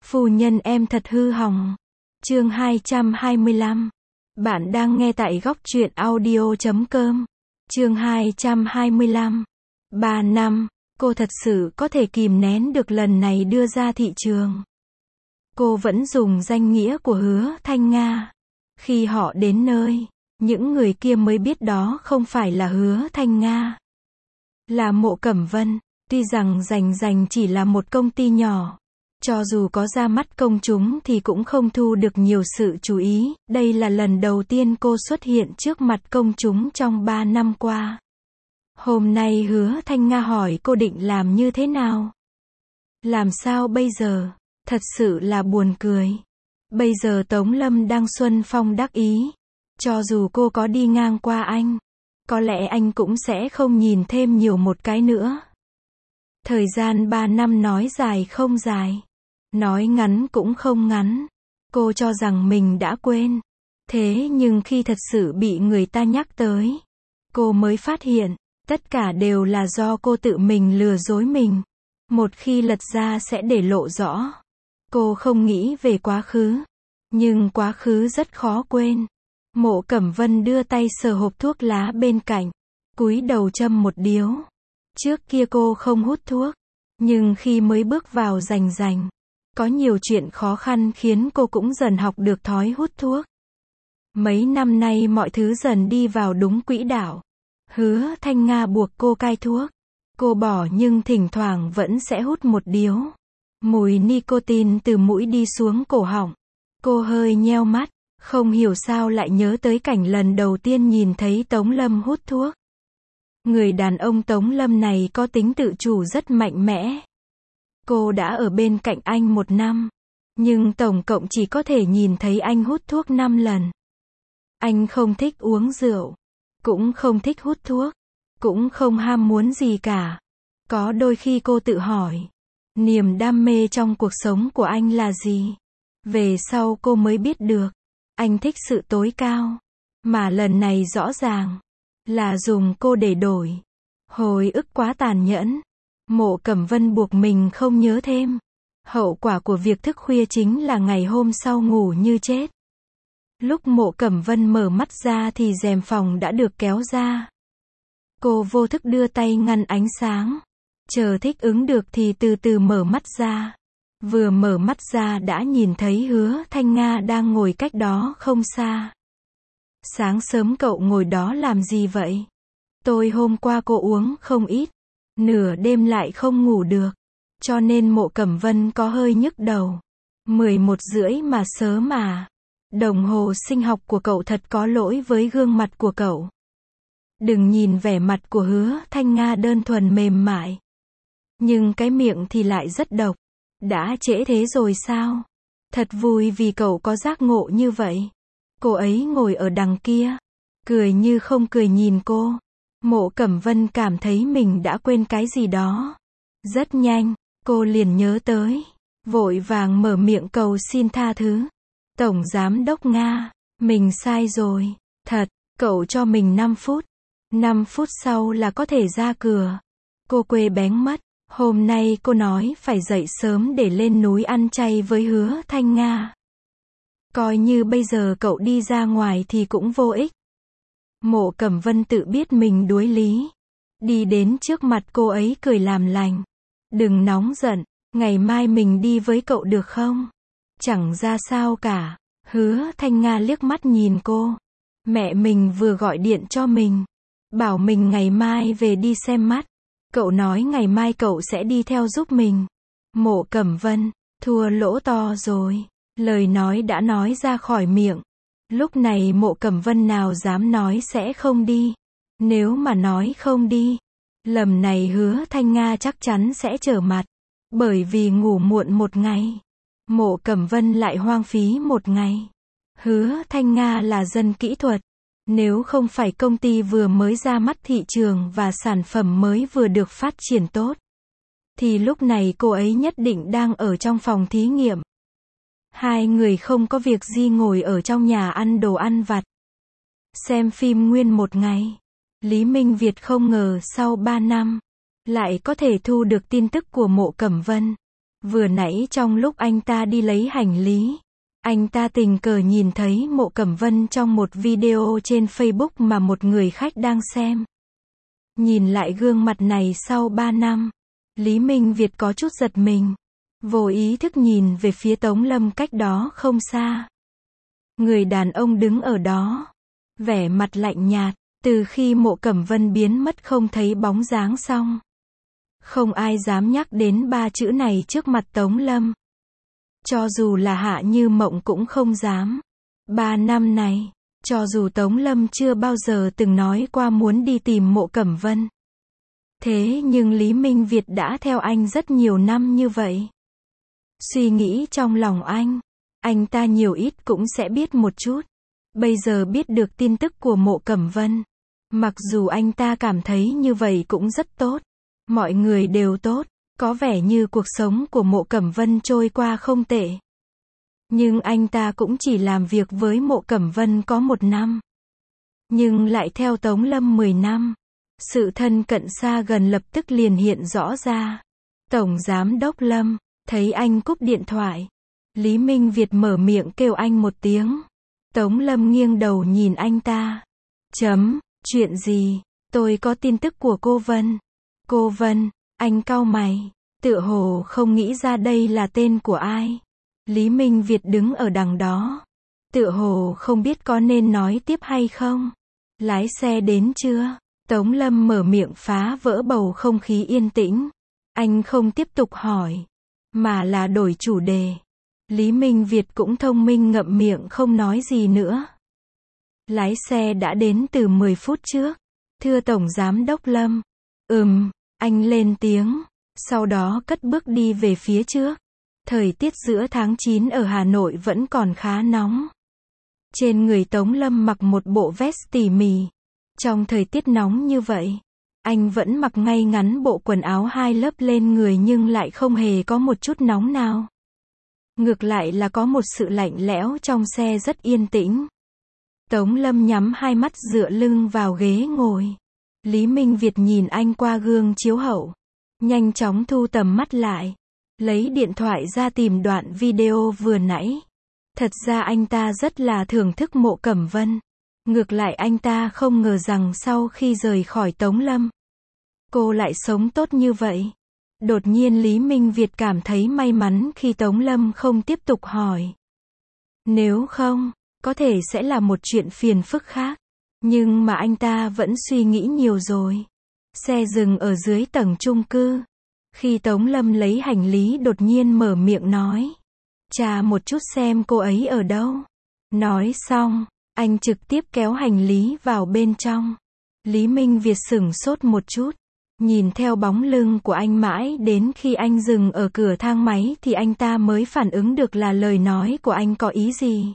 Phu nhân em thật hư hỏng. Chương 225. Bạn đang nghe tại góc truyện audio.com. Chương 225. 3 năm, cô thật sự có thể kìm nén được lần này đưa ra thị trường. Cô vẫn dùng danh nghĩa của Hứa Thanh Nga. Khi họ đến nơi, những người kia mới biết đó không phải là Hứa Thanh Nga, là Mộ Cẩm Vân. Tuy rằng Rành chỉ là một công ty nhỏ, cho dù có ra mắt công chúng thì cũng không thu được nhiều sự chú ý. Đây là lần đầu tiên cô xuất hiện trước mặt công chúng trong 3 năm qua. Hôm nay Hứa Thanh Nga hỏi cô định làm như thế nào? Làm sao bây giờ? Thật sự là buồn cười. Bây giờ Tống Lâm đang xuân phong đắc ý. Cho dù cô có đi ngang qua anh, có lẽ anh cũng sẽ không nhìn thêm nhiều một cái nữa. Thời gian 3 năm nói dài không dài, nói ngắn cũng không ngắn. Cô cho rằng mình đã quên. Thế nhưng khi thật sự bị người ta nhắc tới, cô mới phát hiện, tất cả đều là do cô tự mình lừa dối mình. Một khi lật ra sẽ để lộ rõ. Cô không nghĩ về quá khứ, nhưng quá khứ rất khó quên. Mộ Cẩm Vân đưa tay sờ hộp thuốc lá bên cạnh, cúi đầu châm một điếu. Trước kia cô không hút thuốc, nhưng khi mới bước vào Rành, có nhiều chuyện khó khăn khiến cô cũng dần học được thói hút thuốc. Mấy năm nay mọi thứ dần đi vào đúng quỹ đạo. Hứa Thanh Nga buộc cô cai thuốc. Cô bỏ nhưng thỉnh thoảng vẫn sẽ hút một điếu. Mùi nicotine từ mũi đi xuống cổ họng. Cô hơi nheo mắt, không hiểu sao lại nhớ tới cảnh lần đầu tiên nhìn thấy Tống Lâm hút thuốc. Người đàn ông Tống Lâm này có tính tự chủ rất mạnh mẽ. Cô đã ở bên cạnh anh 1 năm, nhưng tổng cộng chỉ có thể nhìn thấy anh hút thuốc 5 lần. Anh không thích uống rượu, cũng không thích hút thuốc, cũng không ham muốn gì cả. Có đôi khi cô tự hỏi, niềm đam mê trong cuộc sống của anh là gì? Về sau cô mới biết được, anh thích sự tối cao. Mà lần này rõ ràng là dùng cô để đổi. Hồi ức quá tàn nhẫn. Mộ Cẩm Vân buộc mình không nhớ thêm. Hậu quả của việc thức khuya chính là ngày hôm sau ngủ như chết. Lúc Mộ Cẩm Vân mở mắt ra thì rèm phòng đã được kéo ra. Cô vô thức đưa tay ngăn ánh sáng. Chờ thích ứng được thì từ từ mở mắt ra. Vừa mở mắt ra đã nhìn thấy Hứa Thanh Nga đang ngồi cách đó không xa. Sáng sớm cậu ngồi đó làm gì vậy? Tôi hôm qua cô uống không ít, nửa đêm lại không ngủ được, cho nên Mộ Cẩm Vân có hơi nhức đầu. 11:30 mà sớm mà. Đồng hồ sinh học của cậu thật có lỗi với gương mặt của cậu. Đừng nhìn vẻ mặt của Hứa Thanh Nga đơn thuần mềm mại, nhưng cái miệng thì lại rất độc. Đã trễ thế rồi sao? Thật vui vì cậu có giác ngộ như vậy. Cô ấy ngồi ở đằng kia, cười như không cười nhìn cô. Mộ Cẩm Vân cảm thấy mình đã quên cái gì đó. Rất nhanh, cô liền nhớ tới, vội vàng mở miệng cầu xin tha thứ. Tổng Giám đốc Nga, mình sai rồi, thật, cậu cho mình 5 phút. 5 phút sau là có thể ra cửa. Cô quê bén mất. Hôm nay cô nói phải dậy sớm để lên núi ăn chay với Hứa Thanh Nga. Coi như bây giờ cậu đi ra ngoài thì cũng vô ích. Mộ Cẩm Vân tự biết mình đuối lý. Đi đến trước mặt cô ấy cười làm lành. Đừng nóng giận, ngày mai mình đi với cậu được không? Chẳng ra sao cả. Hứa Thanh Nga liếc mắt nhìn cô. Mẹ mình vừa gọi điện cho mình, bảo mình ngày mai về đi xem mắt. Cậu nói ngày mai cậu sẽ đi theo giúp mình. Mộ Cẩm Vân, thua lỗ to rồi. Lời nói đã nói ra khỏi miệng. Lúc này Mộ Cẩm Vân nào dám nói sẽ không đi. Nếu mà nói không đi, lần này Hứa Thanh Nga chắc chắn sẽ trở mặt. Bởi vì ngủ muộn 1 ngày, Mộ Cẩm Vân lại hoang phí 1 ngày. Hứa Thanh Nga là dân kỹ thuật. Nếu không phải công ty vừa mới ra mắt thị trường và sản phẩm mới vừa được phát triển tốt, thì lúc này cô ấy nhất định đang ở trong phòng thí nghiệm. Hai người không có việc gì ngồi ở trong nhà ăn đồ ăn vặt, xem phim nguyên 1 ngày. Lý Minh Việt không ngờ sau 3 năm, lại có thể thu được tin tức của Mộ Cẩm Vân. Vừa nãy trong lúc anh ta đi lấy hành lý, anh ta tình cờ nhìn thấy Mộ Cẩm Vân trong một video trên Facebook mà một người khách đang xem. Nhìn lại gương mặt này sau 3 năm, Lý Minh Việt có chút giật mình. Vô ý thức nhìn về phía Tống Lâm cách đó không xa. Người đàn ông đứng ở đó, vẻ mặt lạnh nhạt, từ khi Mộ Cẩm Vân biến mất không thấy bóng dáng xong. Không ai dám nhắc đến 3 chữ này trước mặt Tống Lâm. Cho dù là Hạ Như Mộng cũng không dám. 3 năm này, cho dù Tống Lâm chưa bao giờ từng nói qua muốn đi tìm Mộ Cẩm Vân. Thế nhưng Lý Minh Việt đã theo anh rất nhiều năm như vậy. Suy nghĩ trong lòng anh ta nhiều ít cũng sẽ biết một chút. Bây giờ biết được tin tức của Mộ Cẩm Vân. Mặc dù anh ta cảm thấy như vậy cũng rất tốt. Mọi người đều tốt, có vẻ như cuộc sống của Mộ Cẩm Vân trôi qua không tệ. Nhưng anh ta cũng chỉ làm việc với Mộ Cẩm Vân có 1 năm. Nhưng lại theo Tống Lâm 10 năm. Sự thân cận xa gần lập tức liền hiện rõ ra. Tổng Giám đốc Lâm, thấy anh cúp điện thoại. Lý Minh Việt mở miệng kêu anh một tiếng. Tống Lâm nghiêng đầu nhìn anh ta. Chuyện gì? Tôi có tin tức của cô Vân. Cô Vân, anh cau mày. Tựa hồ không nghĩ ra đây là tên của ai. Lý Minh Việt đứng ở đằng đó. Tựa hồ không biết có nên nói tiếp hay không. Lái xe đến chưa? Tống Lâm mở miệng phá vỡ bầu không khí yên tĩnh. Anh không tiếp tục hỏi, mà là đổi chủ đề. Lý Minh Việt cũng thông minh ngậm miệng không nói gì nữa. Lái xe đã đến từ 10 phút trước. Thưa Tổng Giám đốc Lâm. Anh lên tiếng. Sau đó cất bước đi về phía trước. Thời tiết giữa tháng 9 ở Hà Nội vẫn còn khá nóng. Trên người Tống Lâm mặc một bộ vest tỉ mỉ. Trong thời tiết nóng như vậy, anh vẫn mặc ngay ngắn bộ quần áo 2 lớp lên người nhưng lại không hề có một chút nóng nào. Ngược lại là có một sự lạnh lẽo trong xe rất yên tĩnh. Tống Lâm nhắm hai mắt dựa lưng vào ghế ngồi. Lý Minh Việt nhìn anh qua gương chiếu hậu. Nhanh chóng thu tầm mắt lại. Lấy điện thoại ra tìm đoạn video vừa nãy. Thật ra anh ta rất là thưởng thức Mộ Cẩm Vân. Ngược lại anh ta không ngờ rằng sau khi rời khỏi Tống Lâm, cô lại sống tốt như vậy. Đột nhiên Lý Minh Việt cảm thấy may mắn khi Tống Lâm không tiếp tục hỏi. Nếu không, có thể sẽ là một chuyện phiền phức khác. Nhưng mà anh ta vẫn suy nghĩ nhiều rồi. Xe dừng ở dưới tầng chung cư. Khi Tống Lâm lấy hành lý đột nhiên mở miệng nói. Tra một chút xem cô ấy ở đâu. Nói xong, anh trực tiếp kéo hành lý vào bên trong. Lý Minh Việt sửng sốt một chút. Nhìn theo bóng lưng của anh mãi đến khi anh dừng ở cửa thang máy thì anh ta mới phản ứng được là lời nói của anh có ý gì.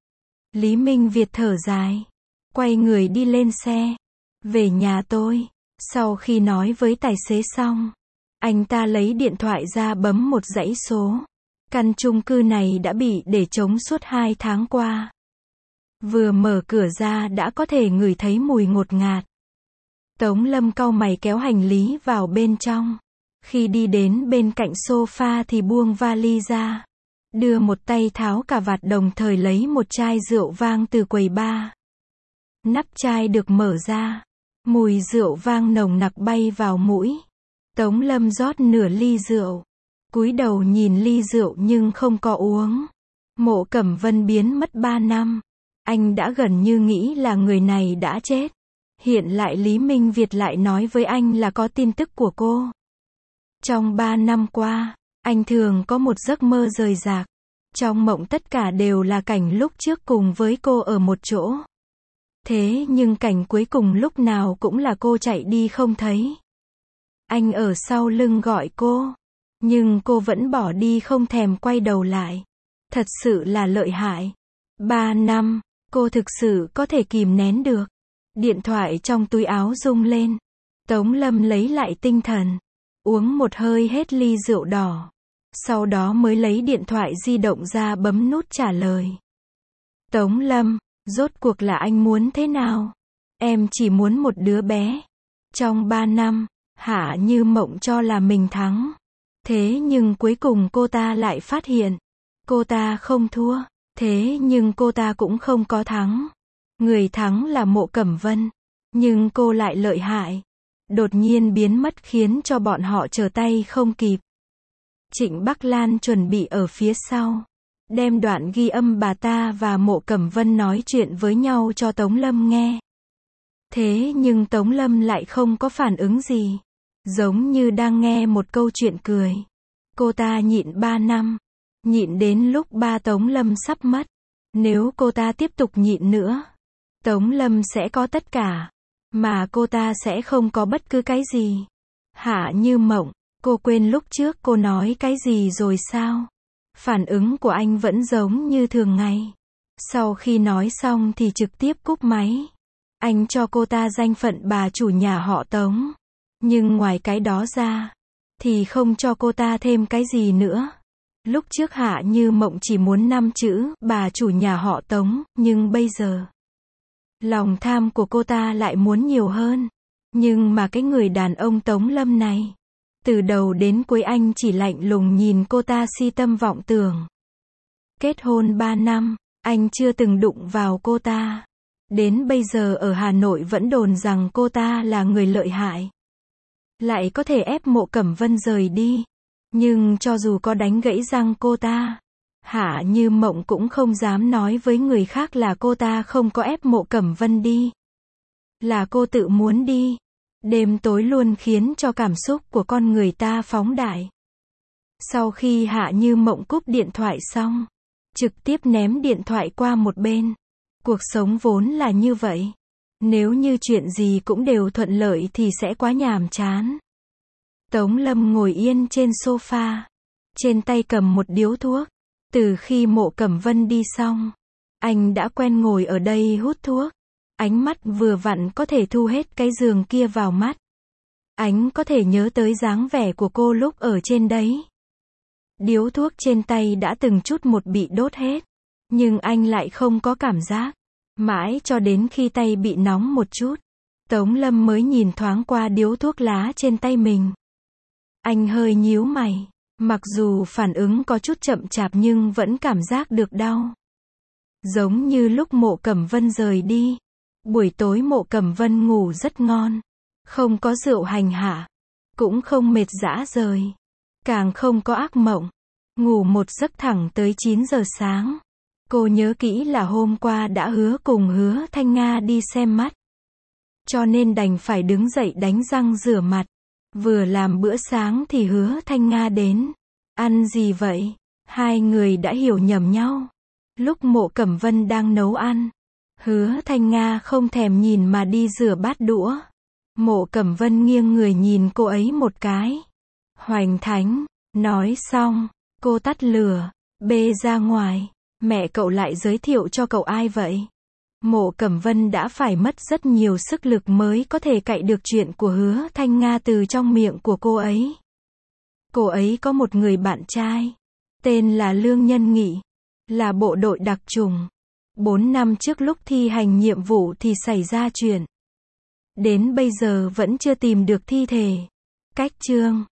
Lý Minh Việt thở dài. Quay người đi lên xe. Về nhà tôi. Sau khi nói với tài xế xong, anh ta lấy điện thoại ra bấm một dãy số. Căn chung cư này đã bị để trống suốt 2 tháng qua. Vừa mở cửa ra đã có thể ngửi thấy mùi ngột ngạt. Tống Lâm cau mày kéo hành lý vào bên trong. Khi đi đến bên cạnh sofa thì buông vali ra. Đưa một tay tháo cà vạt đồng thời lấy một chai rượu vang từ quầy bar. Nắp chai được mở ra. Mùi rượu vang nồng nặc bay vào mũi. Tống Lâm rót nửa ly rượu. Cúi đầu nhìn ly rượu nhưng không có uống. Mộ Cẩm Vân biến mất 3 năm. Anh đã gần như nghĩ là người này đã chết. Hiện lại Lý Minh Việt lại nói với anh là có tin tức của cô. Trong 3 năm qua, anh thường có một giấc mơ rời rạc. Trong mộng tất cả đều là cảnh lúc trước cùng với cô ở một chỗ. Thế nhưng cảnh cuối cùng lúc nào cũng là cô chạy đi không thấy. Anh ở sau lưng gọi cô. Nhưng cô vẫn bỏ đi không thèm quay đầu lại. Thật sự là lợi hại. 3 năm, cô thực sự có thể kìm nén được. Điện thoại trong túi áo rung lên. Tống Lâm lấy lại tinh thần. Uống một hơi hết ly rượu đỏ. Sau đó mới lấy điện thoại di động ra bấm nút trả lời. Tống Lâm, rốt cuộc là anh muốn thế nào? Em chỉ muốn một đứa bé. Trong 3 năm, Hạ Như Mộng cho là mình thắng. Thế nhưng cuối cùng cô ta lại phát hiện, cô ta không thua. Thế nhưng cô ta cũng không có thắng. Người thắng là Mộ Cẩm Vân. Nhưng cô lại lợi hại. Đột nhiên biến mất khiến cho bọn họ trở tay không kịp. Trịnh Bắc Lan chuẩn bị ở phía sau, đem đoạn ghi âm bà ta và Mộ Cẩm Vân nói chuyện với nhau cho Tống Lâm nghe. Thế nhưng Tống Lâm lại không có phản ứng gì. Giống như đang nghe một câu chuyện cười. Cô ta nhịn 3 năm. Nhịn đến lúc ba Tống Lâm sắp mất. Nếu cô ta tiếp tục nhịn nữa, Tống Lâm sẽ có tất cả. Mà cô ta sẽ không có bất cứ cái gì. Hạ Như Mộng, cô quên lúc trước cô nói cái gì rồi sao? Phản ứng của anh vẫn giống như thường ngày. Sau khi nói xong thì trực tiếp cúp máy. Anh cho cô ta danh phận bà chủ nhà họ Tống. Nhưng ngoài cái đó ra, thì không cho cô ta thêm cái gì nữa. Lúc trước Hạ Như Mộng chỉ muốn 5 chữ, bà chủ nhà họ Tống, nhưng bây giờ, lòng tham của cô ta lại muốn nhiều hơn. Nhưng mà cái người đàn ông Tống Lâm này, từ đầu đến cuối anh chỉ lạnh lùng nhìn cô ta si tâm vọng tưởng. Kết hôn 3 năm, anh chưa từng đụng vào cô ta. Đến bây giờ ở Hà Nội vẫn đồn rằng cô ta là người lợi hại. Lại có thể ép Mộ Cẩm Vân rời đi. Nhưng cho dù có đánh gãy răng cô ta, Hạ Như Mộng cũng không dám nói với người khác là cô ta không có ép Mộ Cẩm Vân đi. Là cô tự muốn đi. Đêm tối luôn khiến cho cảm xúc của con người ta phóng đại. Sau khi Hạ Như Mộng cúp điện thoại xong, trực tiếp ném điện thoại qua một bên. Cuộc sống vốn là như vậy. Nếu như chuyện gì cũng đều thuận lợi thì sẽ quá nhàm chán. Tống Lâm ngồi yên trên sofa. Trên tay cầm một điếu thuốc. Từ khi Mộ Cẩm Vân đi xong, anh đã quen ngồi ở đây hút thuốc. Ánh mắt vừa vặn có thể thu hết cái giường kia vào mắt. Anh có thể nhớ tới dáng vẻ của cô lúc ở trên đấy. Điếu thuốc trên tay đã từng chút một bị đốt hết. Nhưng anh lại không có cảm giác. Mãi cho đến khi tay bị nóng một chút, Tống Lâm mới nhìn thoáng qua điếu thuốc lá trên tay mình. Anh hơi nhíu mày. Mặc dù phản ứng có chút chậm chạp nhưng vẫn cảm giác được đau. Giống như lúc Mộ Cẩm Vân rời đi. Buổi tối Mộ Cẩm Vân ngủ rất ngon. Không có rượu hành hạ. Cũng không mệt rã rời. Càng không có ác mộng. Ngủ một giấc thẳng tới 9 giờ sáng. Cô nhớ kỹ là hôm qua đã hứa cùng Hứa Thanh Nga đi xem mắt. Cho nên đành phải đứng dậy đánh răng rửa mặt. Vừa làm bữa sáng thì Hứa Thanh Nga đến. Ăn gì vậy? Hai người đã hiểu nhầm nhau. Lúc Mộ Cẩm Vân đang nấu ăn, Hứa Thanh Nga không thèm nhìn mà đi rửa bát đũa. Mộ Cẩm Vân nghiêng người nhìn cô ấy một cái. Hoành thánh, nói xong, cô tắt lửa, bê ra ngoài. Mẹ cậu lại giới thiệu cho cậu ai vậy? Mộ Cẩm Vân đã phải mất rất nhiều sức lực mới có thể cạy được chuyện của Hứa Thanh Nga từ trong miệng của cô ấy. Cô ấy có một người bạn trai, tên là Lương Nhân Nghị, là bộ đội đặc chủng. 4 năm trước lúc thi hành nhiệm vụ thì xảy ra chuyện. Đến bây giờ vẫn chưa tìm được thi thể. Cách chương